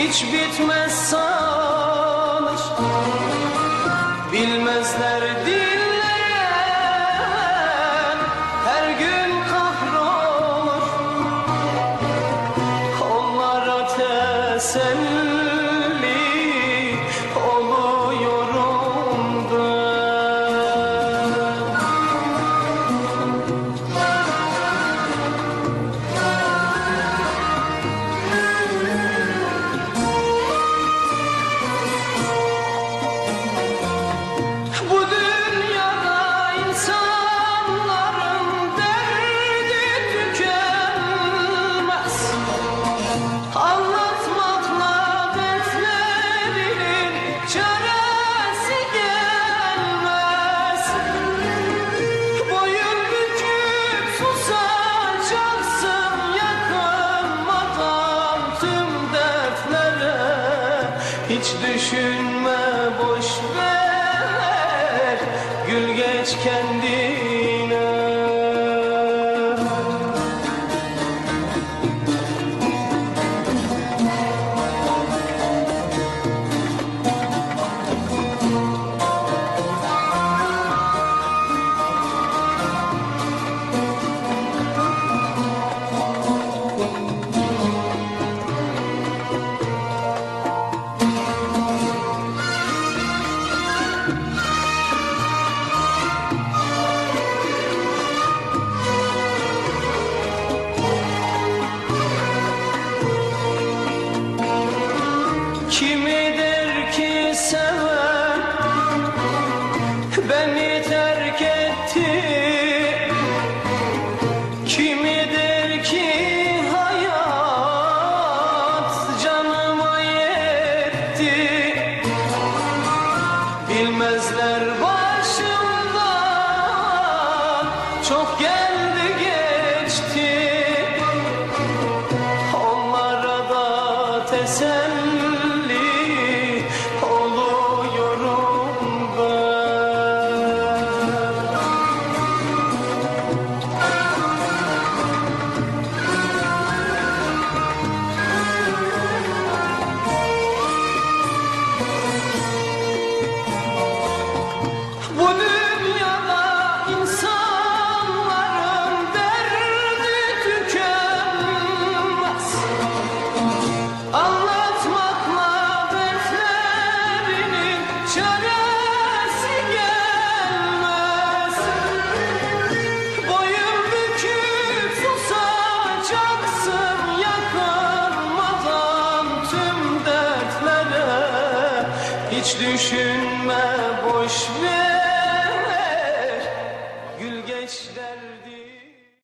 hiç bitmez sanır. Bilmezler dinleyen her gün kahrolur. Onlara teselli oluyorum ben. Bu dünyada insanların derdi tükenmez. Anlatmakla dertlerinin çaresi gelmez. Boyun büküp susacaksın yakınmadan tüm dertlere. Hiç düşünme, boş ver, gül geç kendine. Kimidir ki seven beni terk etti? Kimidir ki hayat canıma yetti? Bilmezler başımdan çok geldi geçti. Onlara da teselli oluyorum ben. Bu dünyada insanların derdi tükenmez. Anlatmakla dertlerinin çaresi gelmez. Boyun büküp susacaksın yakınmadan tüm dertlere. Hiç düşünme,